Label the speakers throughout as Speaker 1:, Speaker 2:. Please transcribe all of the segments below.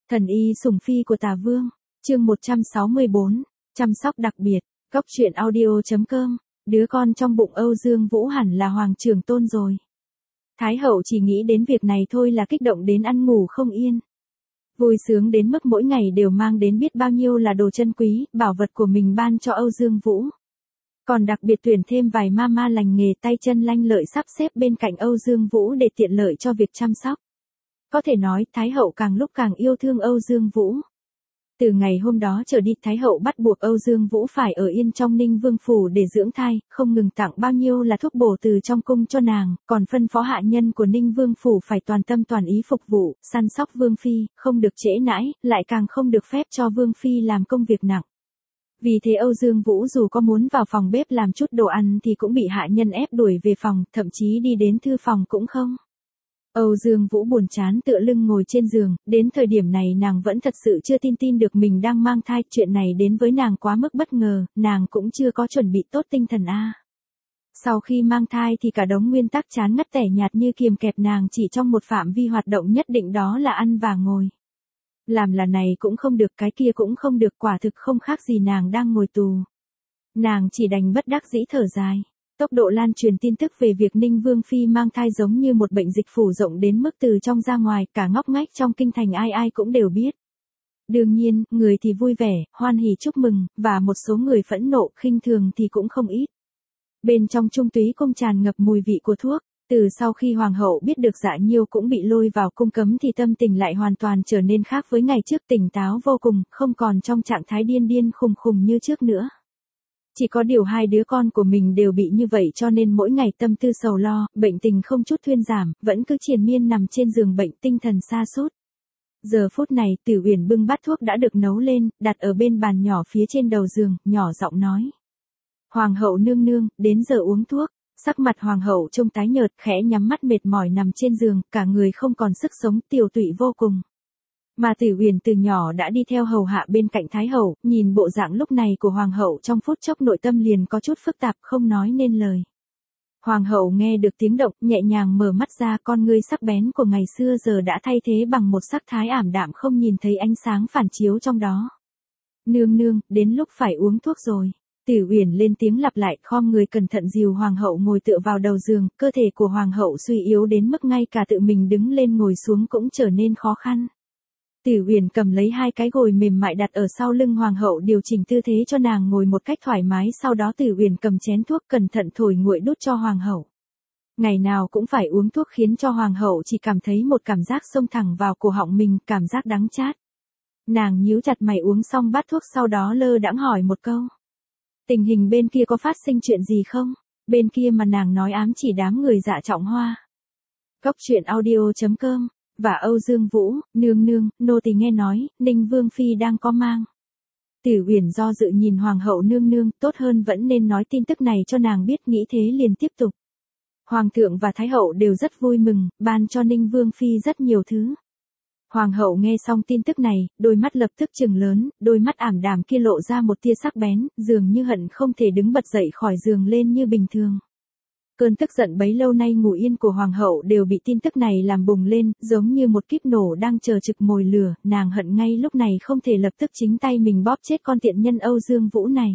Speaker 1: Thần y sủng phi của Tả Vương, chương 164, chăm sóc đặc biệt, Cốc truyện audio.com, đứa con trong bụng Âu Dương Vũ hẳn là Hoàng Trường Tôn rồi. Thái hậu chỉ nghĩ đến việc này thôi là kích động đến ăn ngủ không yên. Vui sướng đến mức mỗi ngày đều mang đến biết bao nhiêu là đồ chân quý, bảo vật của mình ban cho Âu Dương Vũ. Còn đặc biệt tuyển thêm vài ma lành nghề tay chân lanh lợi sắp xếp bên cạnh Âu Dương Vũ để tiện lợi cho việc chăm sóc. Có thể nói Thái hậu càng lúc càng yêu thương Âu Dương Vũ. Từ ngày hôm đó trở đi Thái hậu bắt buộc Âu Dương Vũ phải ở yên trong Ninh Vương phủ để dưỡng thai, không ngừng tặng bao nhiêu là thuốc bổ từ trong cung cho nàng, còn phân phó hạ nhân của Ninh Vương phủ phải toàn tâm toàn ý phục vụ, săn sóc Vương phi, không được trễ nãi, lại càng không được phép cho Vương phi làm công việc nặng. Vì thế Âu Dương Vũ dù có muốn vào phòng bếp làm chút đồ ăn thì cũng bị hạ nhân ép đuổi về phòng, thậm chí đi đến thư phòng cũng không. Âu Dương Vũ buồn chán tựa lưng ngồi trên giường, đến thời điểm này nàng vẫn thật sự chưa tin được mình đang mang thai, chuyện này đến với nàng quá mức bất ngờ, nàng cũng chưa có chuẩn bị tốt tinh thần a. Sau khi mang thai thì cả đống nguyên tắc chán ngắt tẻ nhạt như kiềm kẹp nàng chỉ trong một phạm vi hoạt động nhất định, đó là ăn và ngồi. Làm là này cũng không được, cái kia cũng không được, quả thực không khác gì nàng đang ngồi tù. Nàng chỉ đành bất đắc dĩ thở dài. Tốc độ lan truyền tin tức về việc Ninh Vương phi mang thai giống như một bệnh dịch phủ rộng đến mức từ trong ra ngoài, cả ngóc ngách trong kinh thành ai cũng đều biết. Đương nhiên, người thì vui vẻ, hoan hỉ chúc mừng, và một số người phẫn nộ, khinh thường thì cũng không ít. Bên trong Trung Túy cung tràn ngập mùi vị của thuốc. Từ sau khi hoàng hậu biết được Dạ Nhiêu cũng bị lôi vào cung cấm thì tâm tình lại hoàn toàn trở nên khác với ngày trước, tỉnh táo vô cùng, không còn trong trạng thái điên khùng như trước nữa. Chỉ có điều hai đứa con của mình đều bị như vậy cho nên mỗi ngày tâm tư sầu lo, bệnh tình không chút thuyên giảm, vẫn cứ triền miên nằm trên giường bệnh, tinh thần sa sút. Giờ phút này Tử Uyển bưng bát thuốc đã được nấu lên, đặt ở bên bàn nhỏ phía trên đầu giường, nhỏ giọng nói. Hoàng hậu nương nương, đến giờ uống thuốc. Sắc mặt hoàng hậu trông tái nhợt, khẽ nhắm mắt mệt mỏi nằm trên giường, cả người không còn sức sống, tiều tụy vô cùng. Mà Tử Uyển từ nhỏ đã đi theo hầu hạ bên cạnh Thái hậu, nhìn bộ dạng lúc này của hoàng hậu trong phút chốc nội tâm liền có chút phức tạp, không nói nên lời. Hoàng hậu nghe được tiếng động, nhẹ nhàng mở mắt ra, con ngươi sắc bén của ngày xưa giờ đã thay thế bằng một sắc thái ảm đạm không nhìn thấy ánh sáng phản chiếu trong đó. Nương nương, đến lúc phải uống thuốc rồi. Tử Uyển lên tiếng lặp lại, khom người cẩn thận dìu hoàng hậu ngồi tựa vào đầu giường, cơ thể của hoàng hậu suy yếu đến mức ngay cả tự mình đứng lên ngồi xuống cũng trở nên khó khăn. Tử Uyển cầm lấy hai cái gối mềm mại đặt ở sau lưng hoàng hậu, điều chỉnh tư thế cho nàng ngồi một cách thoải mái, sau đó Tử Uyển cầm chén thuốc cẩn thận thổi nguội đút cho hoàng hậu. Ngày nào cũng phải uống thuốc khiến cho hoàng hậu chỉ cảm thấy một cảm giác xông thẳng vào cổ họng mình, cảm giác đắng chát. Nàng nhíu chặt mày uống xong bát thuốc sau đó lơ đãng hỏi một câu. Tình hình bên kia có phát sinh chuyện gì không? Bên kia mà nàng nói ám chỉ đám người Dạ Trọng Hoa. Cốc truyện audio.com, và Âu Dương Vũ, nương nương, nô tỳ nghe nói, Ninh Vương phi đang có mang. Tử Uyển do dự nhìn hoàng hậu nương nương, tốt hơn vẫn nên nói tin tức này cho nàng biết, nghĩ thế liền tiếp tục. Hoàng thượng và Thái hậu đều rất vui mừng, ban cho Ninh Vương phi rất nhiều thứ. Hoàng hậu nghe xong tin tức này, đôi mắt lập tức trừng lớn, đôi mắt ảm đạm kia lộ ra một tia sắc bén, dường như hận không thể đứng bật dậy khỏi giường lên như bình thường. Cơn tức giận bấy lâu nay ngủ yên của hoàng hậu đều bị tin tức này làm bùng lên, giống như một kíp nổ đang chờ trực mồi lửa, nàng hận ngay lúc này không thể lập tức chính tay mình bóp chết con tiện nhân Âu Dương Vũ này.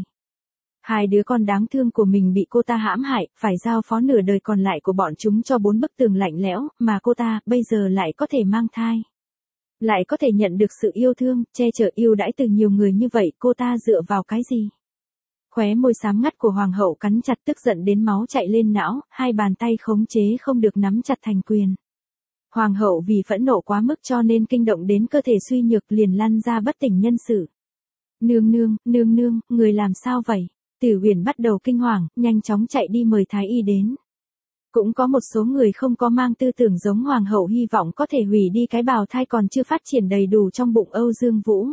Speaker 1: Hai đứa con đáng thương của mình bị cô ta hãm hại, phải giao phó nửa đời còn lại của bọn chúng cho bốn bức tường lạnh lẽo, mà cô ta, bây giờ lại có thể mang thai. Lại có thể nhận được sự yêu thương, che chở yêu đãi từ nhiều người như vậy, cô ta dựa vào cái gì? Khóe môi xám ngắt của hoàng hậu cắn chặt, tức giận đến máu chạy lên não, hai bàn tay khống chế không được nắm chặt thành quyền. Hoàng hậu vì phẫn nộ quá mức cho nên kinh động đến cơ thể suy nhược, liền lăn ra bất tỉnh nhân sự. Nương nương, người làm sao vậy? Tử Uyển bắt đầu kinh hoàng, nhanh chóng chạy đi mời thái y đến. Cũng có một số người không có mang tư tưởng giống hoàng hậu, hy vọng có thể hủy đi cái bào thai còn chưa phát triển đầy đủ trong bụng Âu Dương Vũ.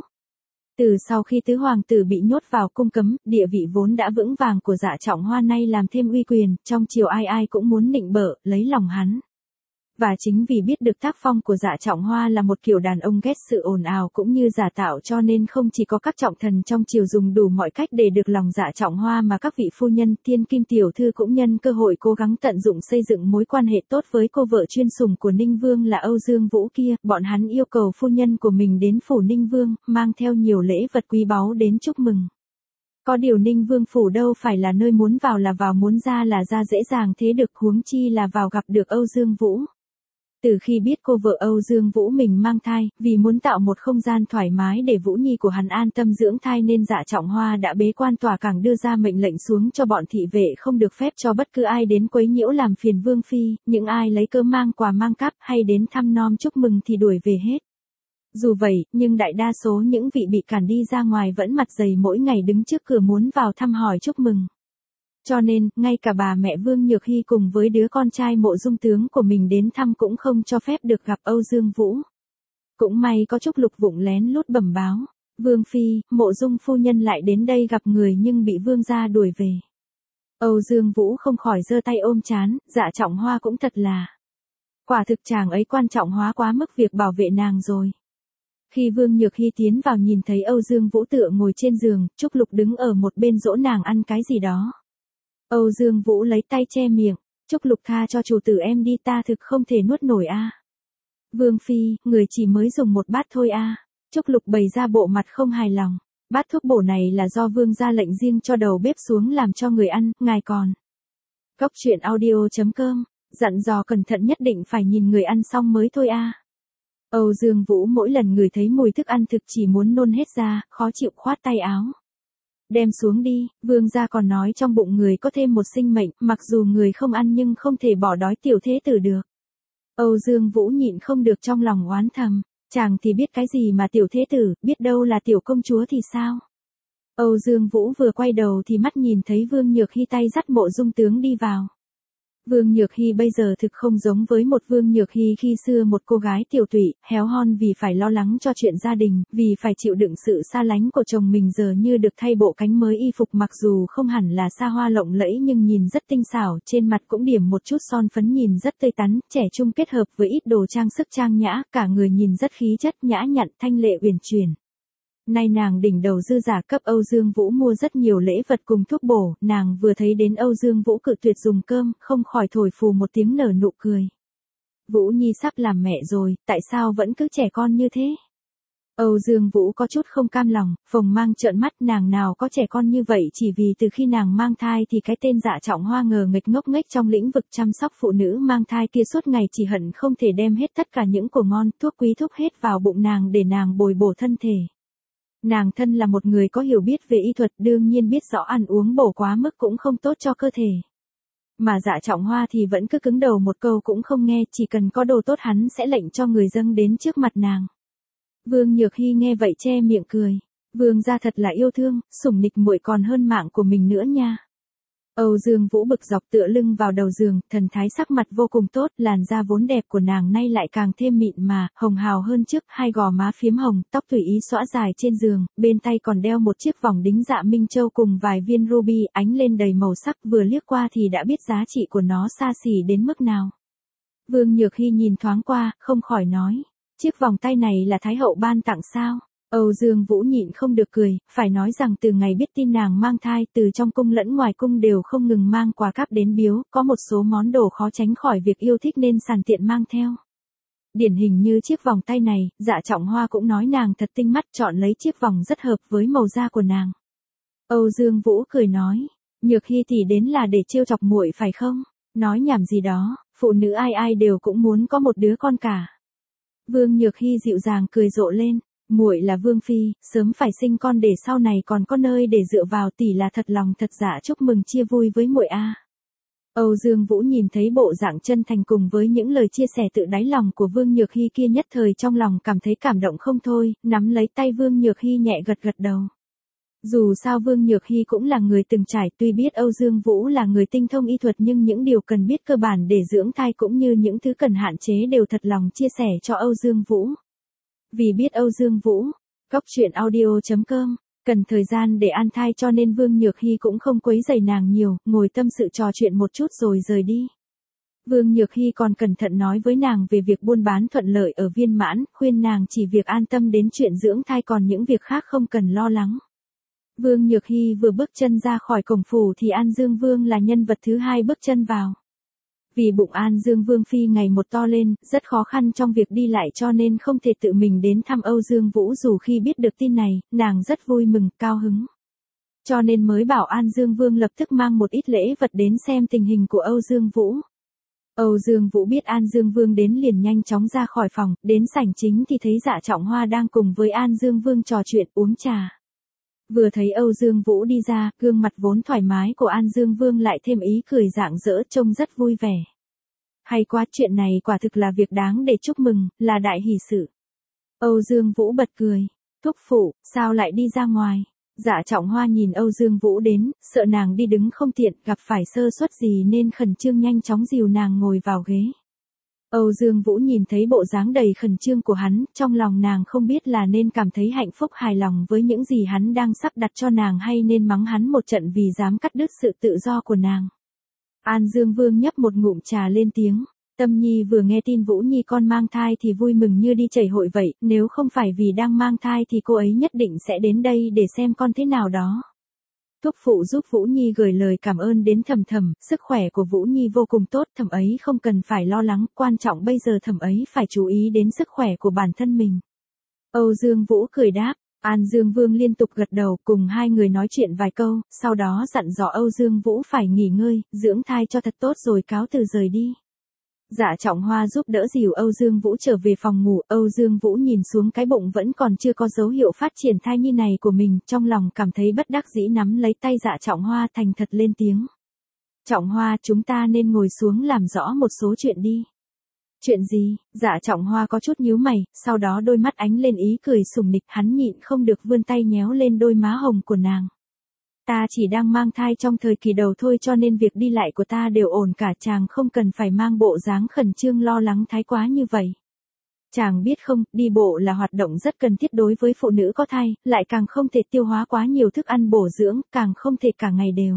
Speaker 1: Từ sau khi tứ hoàng tử bị nhốt vào cung cấm, địa vị vốn đã vững vàng của Dạ Trọng Hoa nay làm thêm uy quyền, trong triều ai cũng muốn nịnh bợ, lấy lòng hắn. Và chính vì biết được tác phong của Dạ Trọng Hoa là một kiểu đàn ông ghét sự ồn ào cũng như giả tạo, cho nên không chỉ có các trọng thần trong triều dùng đủ mọi cách để được lòng Dạ Trọng Hoa, mà các vị phu nhân thiên kim tiểu thư cũng nhân cơ hội cố gắng tận dụng xây dựng mối quan hệ tốt với cô vợ chuyên sủng của Ninh Vương là Âu Dương Vũ kia. Bọn hắn yêu cầu phu nhân của mình đến phủ Ninh Vương, mang theo nhiều lễ vật quý báu đến chúc mừng. Có điều Ninh Vương phủ đâu phải là nơi muốn vào là vào, muốn ra là ra dễ dàng thế được, huống chi là vào gặp được Âu Dương Vũ. Từ khi biết cô vợ Âu Dương Vũ mình mang thai, vì muốn tạo một không gian thoải mái để Vũ Nhi của hắn an tâm dưỡng thai nên Dạ Trọng Hoa đã bế quan tòa cảng, đưa ra mệnh lệnh xuống cho bọn thị vệ không được phép cho bất cứ ai đến quấy nhiễu làm phiền Vương Phi, những ai lấy cớ mang quà mang cáp hay đến thăm nom chúc mừng thì đuổi về hết. Dù vậy, nhưng đại đa số những vị bị cản đi ra ngoài vẫn mặt dày mỗi ngày đứng trước cửa muốn vào thăm hỏi chúc mừng. Cho nên, ngay cả bà mẹ Vương Nhược Hy cùng với đứa con trai Mộ Dung tướng của mình đến thăm cũng không cho phép được gặp Âu Dương Vũ. Cũng may có Trúc Lục vụng lén lút bẩm báo, Vương Phi, Mộ Dung phu nhân lại đến đây gặp người nhưng bị Vương gia đuổi về. Âu Dương Vũ không khỏi giơ tay ôm trán, Dạ Trọng Hoa cũng thật là. Quả thực chàng ấy quan trọng hóa quá mức việc bảo vệ nàng rồi. Khi Vương Nhược Hy tiến vào nhìn thấy Âu Dương Vũ tựa ngồi trên giường, Trúc Lục đứng ở một bên dỗ nàng ăn cái gì đó. Âu Dương Vũ lấy tay che miệng, Trúc Lục tha cho chủ tử em đi, ta thực không thể nuốt nổi a. Vương Phi, người chỉ mới dùng một bát thôi a. Trúc Lục bày ra bộ mặt không hài lòng, bát thuốc bổ này là do Vương gia lệnh riêng cho đầu bếp xuống làm cho người ăn, ngài còn. Cốc truyện audio.com, dặn dò cẩn thận nhất định phải nhìn người ăn xong mới thôi a. Âu Dương Vũ mỗi lần ngửi thấy mùi thức ăn thực chỉ muốn nôn hết ra, khó chịu khoát tay áo. Đem xuống đi, Vương gia còn nói trong bụng người có thêm một sinh mệnh, mặc dù người không ăn nhưng không thể bỏ đói tiểu thế tử được. Âu Dương Vũ nhịn không được trong lòng oán thầm, chàng thì biết cái gì mà tiểu thế tử, biết đâu là tiểu công chúa thì sao. Âu Dương Vũ vừa quay đầu thì mắt nhìn thấy Vương Nhược Hy tay dắt Mộ Dung tướng đi vào. Vương Nhược Hy bây giờ thực không giống với một Vương Nhược Hy khi xưa, một cô gái tiểu tụy, héo hon vì phải lo lắng cho chuyện gia đình, vì phải chịu đựng sự xa lánh của chồng mình, giờ như được thay bộ cánh mới, y phục mặc dù không hẳn là xa hoa lộng lẫy nhưng nhìn rất tinh xảo, trên mặt cũng điểm một chút son phấn nhìn rất tươi tắn, trẻ trung kết hợp với ít đồ trang sức trang nhã, cả người nhìn rất khí chất nhã nhặn, thanh lệ uyển chuyển. Nay nàng đỉnh đầu dư giả cấp Âu Dương Vũ mua rất nhiều lễ vật cùng thuốc bổ, nàng vừa thấy đến Âu Dương Vũ cự tuyệt dùng cơm, không khỏi thổi phù một tiếng nở nụ cười. Vũ Nhi sắp làm mẹ rồi, tại sao vẫn cứ trẻ con như thế? Âu Dương Vũ có chút không cam lòng, phồng mang trợn mắt, nàng nào có trẻ con như vậy, chỉ vì từ khi nàng mang thai thì cái tên Dạ Trọng Hoa ngờ nghệch ngốc nghếch trong lĩnh vực chăm sóc phụ nữ mang thai kia suốt ngày chỉ hận không thể đem hết tất cả những của ngon, thuốc quý thúc hết vào bụng nàng để nàng bồi bổ thân thể. Nàng thân là một người có hiểu biết về y thuật, đương nhiên biết rõ ăn uống bổ quá mức cũng không tốt cho cơ thể. Mà Dạ Trọng Hoa thì vẫn cứ cứng đầu một câu cũng không nghe, chỉ cần có đồ tốt hắn sẽ lệnh cho người dâng đến trước mặt nàng. Vương Nhược Hy nghe vậy che miệng cười. Vương gia thật là yêu thương, sủng nịch muội còn hơn mạng của mình nữa nha. Âu Dương Vũ bực dọc tựa lưng vào đầu giường, thần thái sắc mặt vô cùng tốt, làn da vốn đẹp của nàng nay lại càng thêm mịn mà, hồng hào hơn trước, hai gò má phiếm hồng, tóc tùy ý xõa dài trên giường, bên tay còn đeo một chiếc vòng đính dạ minh châu cùng vài viên ruby ánh lên đầy màu sắc, vừa liếc qua thì đã biết giá trị của nó xa xỉ đến mức nào. Vương Nhược Hy nhìn thoáng qua, không khỏi nói, chiếc vòng tay này là Thái hậu ban tặng sao? Âu Dương Vũ nhịn không được cười, phải nói rằng từ ngày biết tin nàng mang thai, từ trong cung lẫn ngoài cung đều không ngừng mang quà cáp đến biếu, có một số món đồ khó tránh khỏi việc yêu thích nên sàn tiện mang theo. Điển hình như chiếc vòng tay này, Dạ Trọng Hoa cũng nói nàng thật tinh mắt, chọn lấy chiếc vòng rất hợp với màu da của nàng. Âu Dương Vũ cười nói, Nhược Hy tỷ đến là để trêu chọc muội phải không? Nói nhảm gì đó, phụ nữ ai ai đều cũng muốn có một đứa con cả. Vương Nhược Hy dịu dàng cười rộ lên. Muội là vương phi, sớm phải sinh con để sau này còn có nơi để dựa vào, tỷ là thật lòng thật dạ chúc mừng chia vui với muội a. Âu Dương Vũ nhìn thấy bộ dạng chân thành cùng với những lời chia sẻ tự đáy lòng của Vương Nhược Hy kia, nhất thời trong lòng cảm thấy cảm động không thôi, nắm lấy tay Vương Nhược Hy nhẹ gật gật đầu. Dù sao Vương Nhược Hy cũng là người từng trải, tuy biết Âu Dương Vũ là người tinh thông y thuật nhưng những điều cần biết cơ bản để dưỡng thai cũng như những thứ cần hạn chế đều thật lòng chia sẻ cho Âu Dương Vũ. Vì biết Âu Dương Vũ, Cốc truyện audio.com, cần thời gian để an thai cho nên Vương Nhược Hy cũng không quấy rầy nàng nhiều, ngồi tâm sự trò chuyện một chút rồi rời đi. Vương Nhược Hy còn cẩn thận nói với nàng về việc buôn bán thuận lợi ở Viên Mãn, khuyên nàng chỉ việc an tâm đến chuyện dưỡng thai, còn những việc khác không cần lo lắng. Vương Nhược Hy vừa bước chân ra khỏi cổng phủ thì An Dương Vương là nhân vật thứ hai bước chân vào. Vì bụng An Dương Vương phi ngày một to lên, rất khó khăn trong việc đi lại cho nên không thể tự mình đến thăm Âu Dương Vũ, dù khi biết được tin này, nàng rất vui mừng, cao hứng. Cho nên mới bảo An Dương Vương lập tức mang một ít lễ vật đến xem tình hình của Âu Dương Vũ. Âu Dương Vũ biết An Dương Vương đến liền nhanh chóng ra khỏi phòng, đến sảnh chính thì thấy Dạ Trọng Hoa đang cùng với An Dương Vương trò chuyện uống trà. Vừa thấy Âu Dương Vũ đi ra, gương mặt vốn thoải mái của An Dương Vương lại thêm ý cười rạng rỡ, trông rất vui vẻ. Hay quá, chuyện này quả thực là việc đáng để chúc mừng, là đại hỷ sự. Âu Dương Vũ bật cười. Thúc phụ, sao lại đi ra ngoài? Dạ Trọng Hoa nhìn Âu Dương Vũ đến, sợ nàng đi đứng không tiện, gặp phải sơ suất gì nên khẩn trương nhanh chóng dìu nàng ngồi vào ghế. Âu Dương Vũ nhìn thấy bộ dáng đầy khẩn trương của hắn, trong lòng nàng không biết là nên cảm thấy hạnh phúc hài lòng với những gì hắn đang sắp đặt cho nàng hay nên mắng hắn một trận vì dám cắt đứt sự tự do của nàng. An Dương Vương nhấp một ngụm trà lên tiếng. Tâm Nhi vừa nghe tin Vũ Nhi con mang thai thì vui mừng như đi chảy hội vậy, nếu không phải vì đang mang thai thì cô ấy nhất định sẽ đến đây để xem con thế nào đó. Thúc phụ giúp Vũ Nhi gửi lời cảm ơn đến Thẩm Thẩm, sức khỏe của Vũ Nhi vô cùng tốt, Thẩm ấy không cần phải lo lắng, quan trọng bây giờ Thẩm ấy phải chú ý đến sức khỏe của bản thân mình. Âu Dương Vũ cười đáp. An Dương Vương liên tục gật đầu, cùng hai người nói chuyện vài câu, sau đó dặn dò Âu Dương Vũ phải nghỉ ngơi, dưỡng thai cho thật tốt rồi cáo từ rời đi. Dạ Trọng Hoa giúp đỡ dìu Âu Dương Vũ trở về phòng ngủ, Âu Dương Vũ nhìn xuống cái bụng vẫn còn chưa có dấu hiệu phát triển thai nhi này của mình, trong lòng cảm thấy bất đắc dĩ nắm lấy tay Dạ Trọng Hoa thành thật lên tiếng. Trọng Hoa, chúng ta nên ngồi xuống làm rõ một số chuyện đi. Chuyện gì? Dạ Trọng Hoa có chút nhíu mày, sau đó đôi mắt ánh lên ý cười sủng nịch, hắn nhịn không được vươn tay nhéo lên đôi má hồng của nàng. Ta chỉ đang mang thai trong thời kỳ đầu thôi cho nên việc đi lại của ta đều ổn cả, chàng không cần phải mang bộ dáng khẩn trương lo lắng thái quá như vậy. Chàng biết không, đi bộ là hoạt động rất cần thiết đối với phụ nữ có thai, lại càng không thể tiêu hóa quá nhiều thức ăn bổ dưỡng, càng không thể cả ngày đều.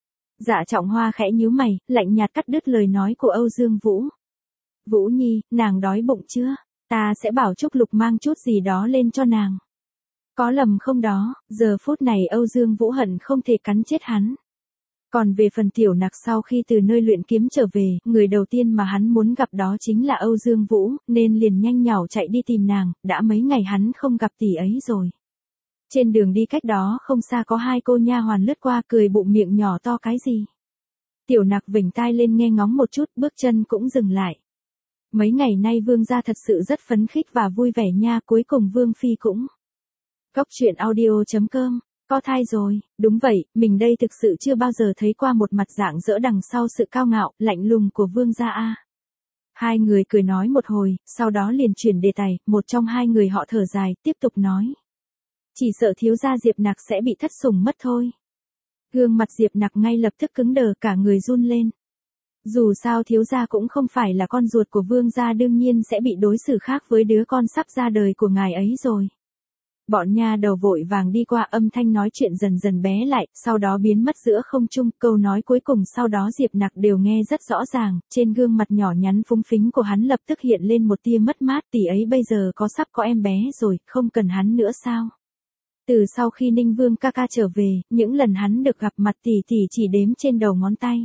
Speaker 1: Dạ Trọng Hoa khẽ nhíu mày, lạnh nhạt cắt đứt lời nói của Âu Dương Vũ. Vũ Nhi, nàng đói bụng chưa? Ta sẽ bảo Trúc Lục mang chút gì đó lên cho nàng. Có lầm không đó? Giờ phút này Âu Dương Vũ hận không thể cắn chết hắn. Còn về phần Tiểu Nặc, sau khi từ nơi luyện kiếm trở về, người đầu tiên mà hắn muốn gặp đó chính là Âu Dương Vũ, nên liền nhanh nhảu chạy đi tìm nàng, đã mấy ngày hắn không gặp tỷ ấy rồi. Trên đường đi cách đó không xa có hai cô nha hoàn lướt qua, cười bụng miệng nhỏ to cái gì. Tiểu Nặc vểnh tai lên nghe ngóng một chút, bước chân cũng dừng lại. Mấy ngày nay Vương gia thật sự rất phấn khích và vui vẻ nha, cuối cùng Vương phi cũng. Góc truyện audio.com, có thai rồi, đúng vậy, mình đây thực sự chưa bao giờ thấy qua một mặt rạng rỡ đằng sau sự cao ngạo, lạnh lùng của Vương gia a. Hai người cười nói một hồi, sau đó liền chuyển đề tài, một trong hai người họ thở dài, tiếp tục nói. Chỉ sợ thiếu gia Diệp Nặc sẽ bị thất sủng mất thôi. Gương mặt Diệp Nặc ngay lập tức cứng đờ, cả người run lên. Dù sao thiếu gia cũng không phải là con ruột của Vương gia, đương nhiên sẽ bị đối xử khác với đứa con sắp ra đời của ngài ấy rồi. Bọn nha đầu vội vàng đi qua, âm thanh nói chuyện dần dần bé lại, sau đó biến mất giữa không trung, câu nói cuối cùng sau đó Diệp Nặc đều nghe rất rõ ràng, trên gương mặt nhỏ nhắn phúng phính của hắn lập tức hiện lên một tia mất mát, tỷ ấy bây giờ có sắp có em bé rồi, không cần hắn nữa sao? Từ sau khi Ninh Vương ca ca trở về, những lần hắn được gặp mặt tỷ tỷ chỉ đếm trên đầu ngón tay.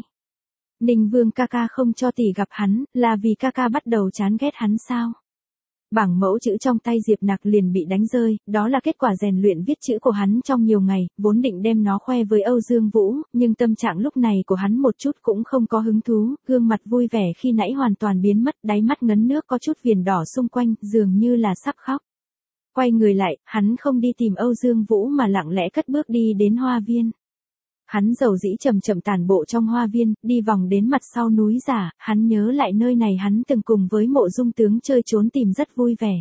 Speaker 1: Ninh Vương ca ca không cho tỷ gặp hắn, là vì ca ca bắt đầu chán ghét hắn sao? Bảng mẫu chữ trong tay Diệp Nặc liền bị đánh rơi, đó là kết quả rèn luyện viết chữ của hắn trong nhiều ngày, vốn định đem nó khoe với Âu Dương Vũ, nhưng tâm trạng lúc này của hắn một chút cũng không có hứng thú, gương mặt vui vẻ khi nãy hoàn toàn biến mất, đáy mắt ngấn nước có chút viền đỏ xung quanh, dường như là sắp khóc. Quay người lại, hắn không đi tìm Âu Dương Vũ mà lặng lẽ cất bước đi đến hoa viên. Hắn dầu dĩ chậm chậm tản bộ trong hoa viên, đi vòng đến mặt sau núi giả, hắn nhớ lại nơi này hắn từng cùng với Mộ Dung tướng chơi trốn tìm rất vui vẻ.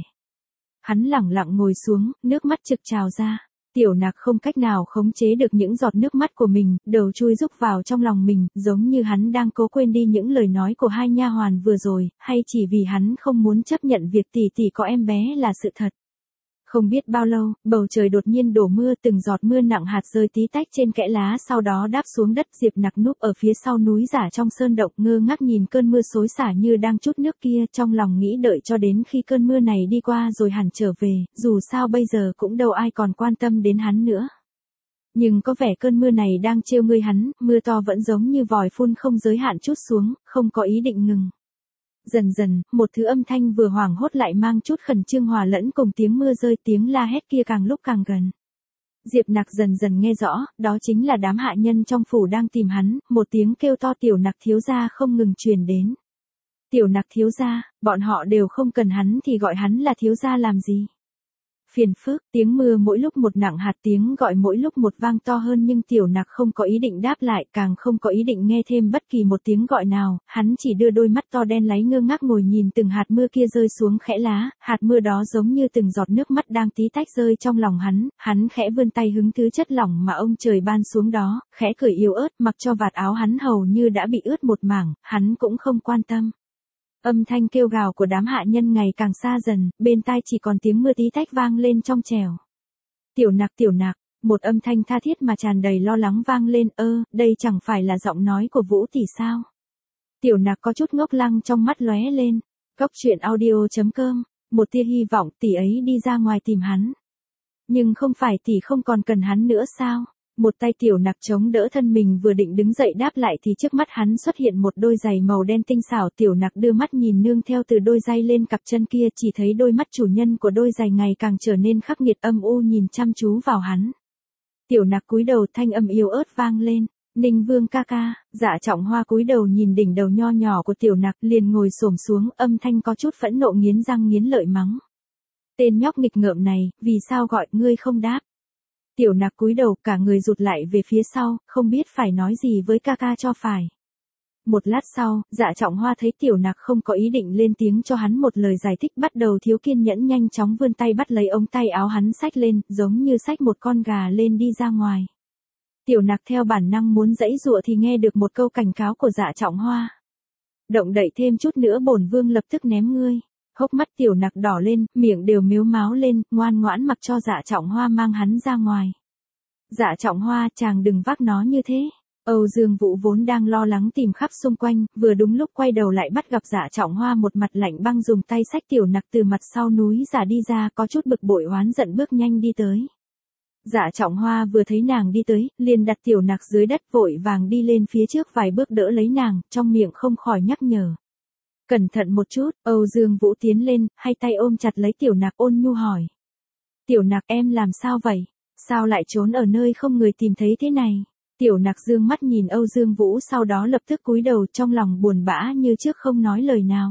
Speaker 1: Hắn lẳng lặng ngồi xuống, nước mắt trực trào ra. Tiểu Nặc không cách nào khống chế được những giọt nước mắt của mình, đầu chui rúc vào trong lòng mình, giống như hắn đang cố quên đi những lời nói của hai nha hoàn vừa rồi, hay chỉ vì hắn không muốn chấp nhận việc tỷ tỷ có em bé là sự thật. Không biết bao lâu, bầu trời đột nhiên đổ mưa, từng giọt mưa nặng hạt rơi tí tách trên kẽ lá, sau đó đáp xuống đất. Diệp Nặc núp ở phía sau núi giả trong sơn động, ngơ ngác nhìn cơn mưa xối xả như đang trút nước kia, trong lòng nghĩ đợi cho đến khi cơn mưa này đi qua rồi hẳn trở về, dù sao bây giờ cũng đâu ai còn quan tâm đến hắn nữa. Nhưng có vẻ cơn mưa này đang trêu ngươi hắn, mưa to vẫn giống như vòi phun không giới hạn trút xuống, không có ý định ngừng. Dần dần, một thứ âm thanh vừa hoảng hốt lại mang chút khẩn trương hòa lẫn cùng tiếng mưa rơi, tiếng la hét kia càng lúc càng gần. Diệp Nặc dần dần nghe rõ, đó chính là đám hạ nhân trong phủ đang tìm hắn, một tiếng kêu to Tiểu Nặc thiếu gia không ngừng truyền đến. Tiểu Nặc thiếu gia, bọn họ đều không cần hắn thì gọi hắn là thiếu gia làm gì? Phiền phức, tiếng mưa mỗi lúc một nặng hạt, tiếng gọi mỗi lúc một vang to hơn, nhưng Tiểu Nặc không có ý định đáp lại, càng không có ý định nghe thêm bất kỳ một tiếng gọi nào, hắn chỉ đưa đôi mắt to đen láy ngơ ngác ngồi nhìn từng hạt mưa kia rơi xuống khẽ lá, hạt mưa đó giống như từng giọt nước mắt đang tí tách rơi trong lòng hắn khẽ vươn tay hứng thứ chất lỏng mà ông trời ban xuống đó, khẽ cười yếu ớt, mặc cho vạt áo hắn hầu như đã bị ướt một mảng, hắn cũng không quan tâm. Âm thanh kêu gào của đám hạ nhân ngày càng xa dần, bên tai chỉ còn tiếng mưa tí tách vang lên trong trẻo. Tiểu Nặc, một âm thanh tha thiết mà tràn đầy lo lắng vang lên, đây chẳng phải là giọng nói của Vũ tỷ sao? Tiểu Nặc có chút ngốc lăng trong mắt lóe lên. Goctruyện.audio.com, một tia hy vọng tỷ ấy đi ra ngoài tìm hắn. Nhưng không phải tỷ không còn cần hắn nữa sao? Một tay Tiểu Nặc chống đỡ thân mình vừa định đứng dậy đáp lại thì trước mắt hắn xuất hiện một đôi giày màu đen tinh xảo. Tiểu Nặc đưa mắt nhìn nương theo từ đôi giày lên cặp chân kia, chỉ thấy đôi mắt chủ nhân của đôi giày ngày càng trở nên khắc nghiệt âm u nhìn chăm chú vào hắn. Tiểu Nặc cúi đầu, thanh âm yếu ớt vang lên, Ninh Vương ca ca. Dạ Trọng Hoa cúi đầu nhìn đỉnh đầu nho nhỏ của Tiểu Nặc, liền ngồi xổm xuống, âm thanh có chút phẫn nộ nghiến răng nghiến lợi mắng. Tên nhóc nghịch ngợm này, vì sao gọi ngươi không đáp? Tiểu Nặc cúi đầu, cả người rụt lại về phía sau, không biết phải nói gì với ca ca cho phải. Một lát sau, Dạ Trọng Hoa thấy Tiểu Nặc không có ý định lên tiếng cho hắn một lời giải thích, bắt đầu thiếu kiên nhẫn nhanh chóng vươn tay bắt lấy ống tay áo hắn xách lên, giống như xách một con gà lên đi ra ngoài. Tiểu Nặc theo bản năng muốn giãy giụa thì nghe được một câu cảnh cáo của Dạ Trọng Hoa. Động đậy thêm chút nữa bổn vương lập tức ném ngươi. Hốc mắt Tiểu Nặc đỏ lên, miệng đều mếu máo lên, ngoan ngoãn mặc cho Dạ Trọng Hoa mang hắn ra ngoài. Dạ Trọng Hoa, chàng đừng vác nó như thế. Âu Dương Vũ vốn đang lo lắng tìm khắp xung quanh, vừa đúng lúc quay đầu lại bắt gặp Dạ Trọng Hoa một mặt lạnh băng dùng tay xách Tiểu Nặc từ mặt sau núi giả đi ra, có chút bực bội oán giận bước nhanh đi tới. Dạ Trọng Hoa vừa thấy nàng đi tới, liền đặt Tiểu Nặc dưới đất, vội vàng đi lên phía trước vài bước đỡ lấy nàng, trong miệng không khỏi nhắc nhở. Cẩn thận một chút. Âu Dương Vũ tiến lên, hai tay ôm chặt lấy Tiểu Nặc ôn nhu hỏi. Tiểu Nặc em làm sao vậy? Sao lại trốn ở nơi không người tìm thấy thế này? Tiểu Nặc dương mắt nhìn Âu Dương Vũ, sau đó lập tức cúi đầu, trong lòng buồn bã như trước không nói lời nào.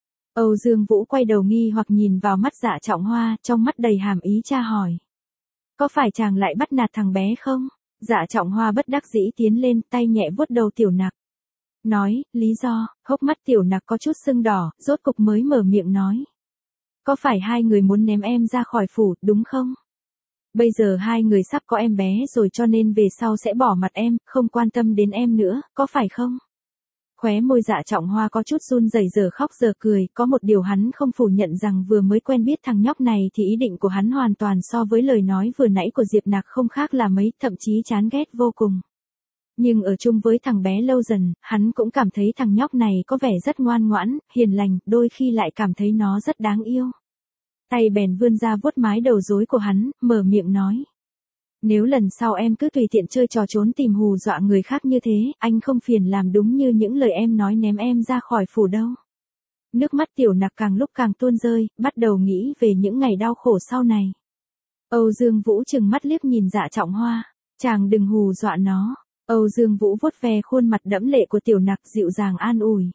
Speaker 1: Âu Dương Vũ quay đầu nghi hoặc nhìn vào mắt Dạ Trọng Hoa, trong mắt đầy hàm ý tra hỏi. Có phải chàng lại bắt nạt thằng bé không? Dạ Trọng Hoa bất đắc dĩ tiến lên, tay nhẹ vuốt đầu Tiểu Nặc. Nói, lý do. Hốc mắt Tiểu Nặc có chút sưng đỏ, rốt cục mới mở miệng nói. Có phải hai người muốn ném em ra khỏi phủ, đúng không? Bây giờ hai người sắp có em bé rồi cho nên về sau sẽ bỏ mặt em, không quan tâm đến em nữa, có phải không? Khóe môi Dạ Trọng Hoa có chút run rẩy, giờ khóc giờ cười, có một điều hắn không phủ nhận rằng vừa mới quen biết thằng nhóc này thì ý định của hắn hoàn toàn so với lời nói vừa nãy của Diệp Nặc không khác là mấy, thậm chí chán ghét vô cùng. Nhưng ở chung với thằng bé lâu dần, hắn cũng cảm thấy thằng nhóc này có vẻ rất ngoan ngoãn, hiền lành, đôi khi lại cảm thấy nó rất đáng yêu. Tay bèn vươn ra vuốt mái đầu rối của hắn, mở miệng nói. Nếu lần sau em cứ tùy tiện chơi trò trốn tìm hù dọa người khác như thế, anh không phiền làm đúng như những lời em nói ném em ra khỏi phủ đâu. Nước mắt Tiểu Nặc càng lúc càng tuôn rơi, bắt đầu nghĩ về những ngày đau khổ sau này. Âu Dương Vũ trừng mắt liếc nhìn Dạ Trọng Hoa. Chàng đừng hù dọa nó. Âu Dương Vũ vuốt ve khuôn mặt đẫm lệ của Tiểu Nặc, dịu dàng an ủi.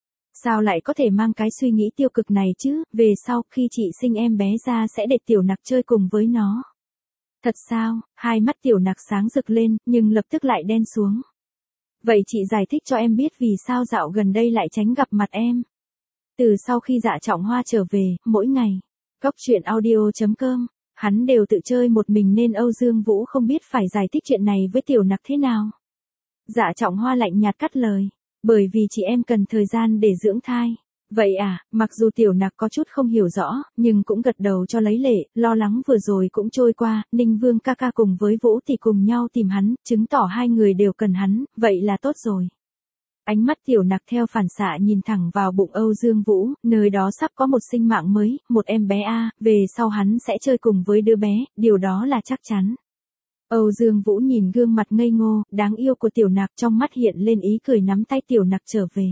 Speaker 1: Sao lại có thể mang cái suy nghĩ tiêu cực này chứ, về sau khi chị sinh em bé ra sẽ để Tiểu Nặc chơi cùng với nó. Thật sao? Hai mắt Tiểu Nặc sáng rực lên, nhưng lập tức lại đen xuống. Vậy chị giải thích cho em biết vì sao dạo gần đây lại tránh gặp mặt em. Từ sau khi Dạ Trọng Hoa trở về, mỗi ngày, Goctruyện.audio.com, hắn đều tự chơi một mình nên Âu Dương Vũ không biết phải giải thích chuyện này với Tiểu Nặc thế nào. Dạ Trọng Hoa lạnh nhạt cắt lời. Bởi vì chị em cần thời gian để dưỡng thai. Vậy à, mặc dù tiểu nặc có chút không hiểu rõ, nhưng cũng gật đầu cho lấy lệ, lo lắng vừa rồi cũng trôi qua, Ninh Vương ca ca cùng với Vũ thì cùng nhau tìm hắn, chứng tỏ hai người đều cần hắn, vậy là tốt rồi. Ánh mắt tiểu nặc theo phản xạ nhìn thẳng vào bụng Âu Dương Vũ, nơi đó sắp có một sinh mạng mới, một em bé A, về sau hắn sẽ chơi cùng với đứa bé, điều đó là chắc chắn. Âu Dương Vũ nhìn gương mặt ngây ngô, đáng yêu của tiểu nặc, trong mắt hiện lên ý cười, nắm tay tiểu nặc trở về.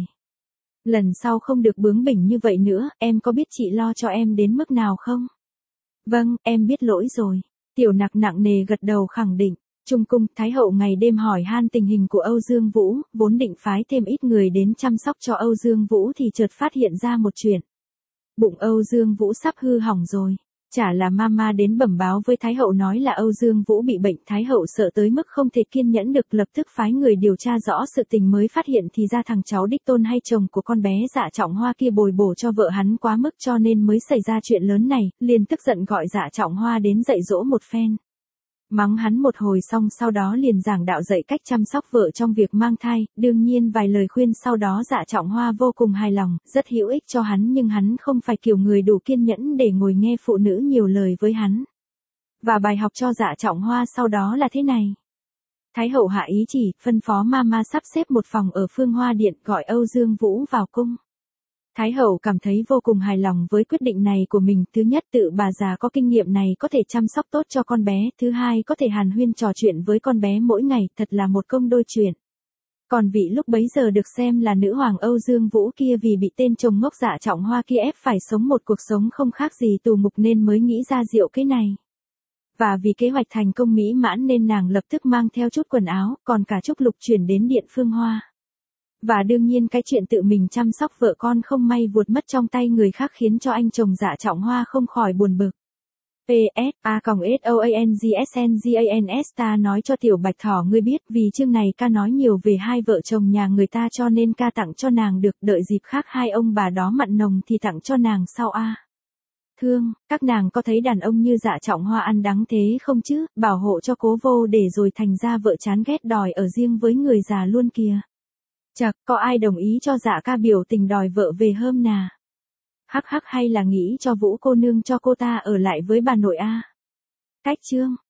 Speaker 1: Lần sau không được bướng bỉnh như vậy nữa, em có biết chị lo cho em đến mức nào không? Vâng, em biết lỗi rồi. Tiểu nặc nặng nề gật đầu khẳng định. Trung cung, Thái hậu ngày đêm hỏi han tình hình của Âu Dương Vũ, vốn định phái thêm ít người đến chăm sóc cho Âu Dương Vũ thì chợt phát hiện ra một chuyện. Bụng Âu Dương Vũ sắp hư hỏng rồi. Chả là mama đến bẩm báo với Thái hậu nói là Âu Dương Vũ bị bệnh, Thái hậu sợ tới mức không thể kiên nhẫn được, lập tức phái người điều tra rõ sự tình, mới phát hiện thì ra thằng cháu đích tôn hay chồng của con bé Dạ Trọng Hoa kia bồi bổ cho vợ hắn quá mức, cho nên mới xảy ra chuyện lớn này, liền tức giận gọi Dạ Trọng Hoa đến dạy dỗ một phen. Mắng hắn một hồi xong sau đó liền giảng đạo dạy cách chăm sóc vợ trong việc mang thai, đương nhiên vài lời khuyên sau đó Dạ Trọng Hoa vô cùng hài lòng, rất hữu ích cho hắn, nhưng hắn không phải kiểu người đủ kiên nhẫn để ngồi nghe phụ nữ nhiều lời với hắn. Và bài học cho Dạ Trọng Hoa sau đó là thế này. Thái hậu hạ ý chỉ, phân phó mama sắp xếp một phòng ở Phương Hoa Điện, gọi Âu Dương Vũ vào cung. Thái hậu cảm thấy vô cùng hài lòng với quyết định này của mình, thứ nhất tự bà già có kinh nghiệm này có thể chăm sóc tốt cho con bé, thứ hai có thể hàn huyên trò chuyện với con bé mỗi ngày, thật là một công đôi chuyện. Còn vị lúc bấy giờ được xem là nữ hoàng Âu Dương Vũ kia vì bị tên chồng ngốc Dạ Trọng Hoa kia ép phải sống một cuộc sống không khác gì tù ngục nên mới nghĩ ra diệu cái này. Và vì kế hoạch thành công mỹ mãn nên nàng lập tức mang theo chút quần áo, còn cả Trúc Lục chuyển đến Điện Phương Hoa. Và đương nhiên cái chuyện tự mình chăm sóc vợ con không may vuột mất trong tay người khác khiến cho anh chồng Dạ Trọng Hoa không khỏi buồn bực. PS.A.SOANGSNGANS ta nói cho Tiểu Bạch Thỏ ngươi biết, vì chương này ca nói nhiều về hai vợ chồng nhà người ta cho nên ca tặng cho nàng được, đợi dịp khác hai ông bà đó mặn nồng thì tặng cho nàng sau a. Thương, các nàng có thấy đàn ông như Dạ Trọng Hoa ăn đắng thế không chứ, bảo hộ cho cố vô để rồi thành ra vợ chán ghét đòi ở riêng với người già luôn kìa. Chật, có ai đồng ý cho Dạ ca biểu tình đòi vợ về hâm nà? Hắc hắc, hay là nghĩ cho Vũ cô nương cho cô ta ở lại với bà nội a? Cách chương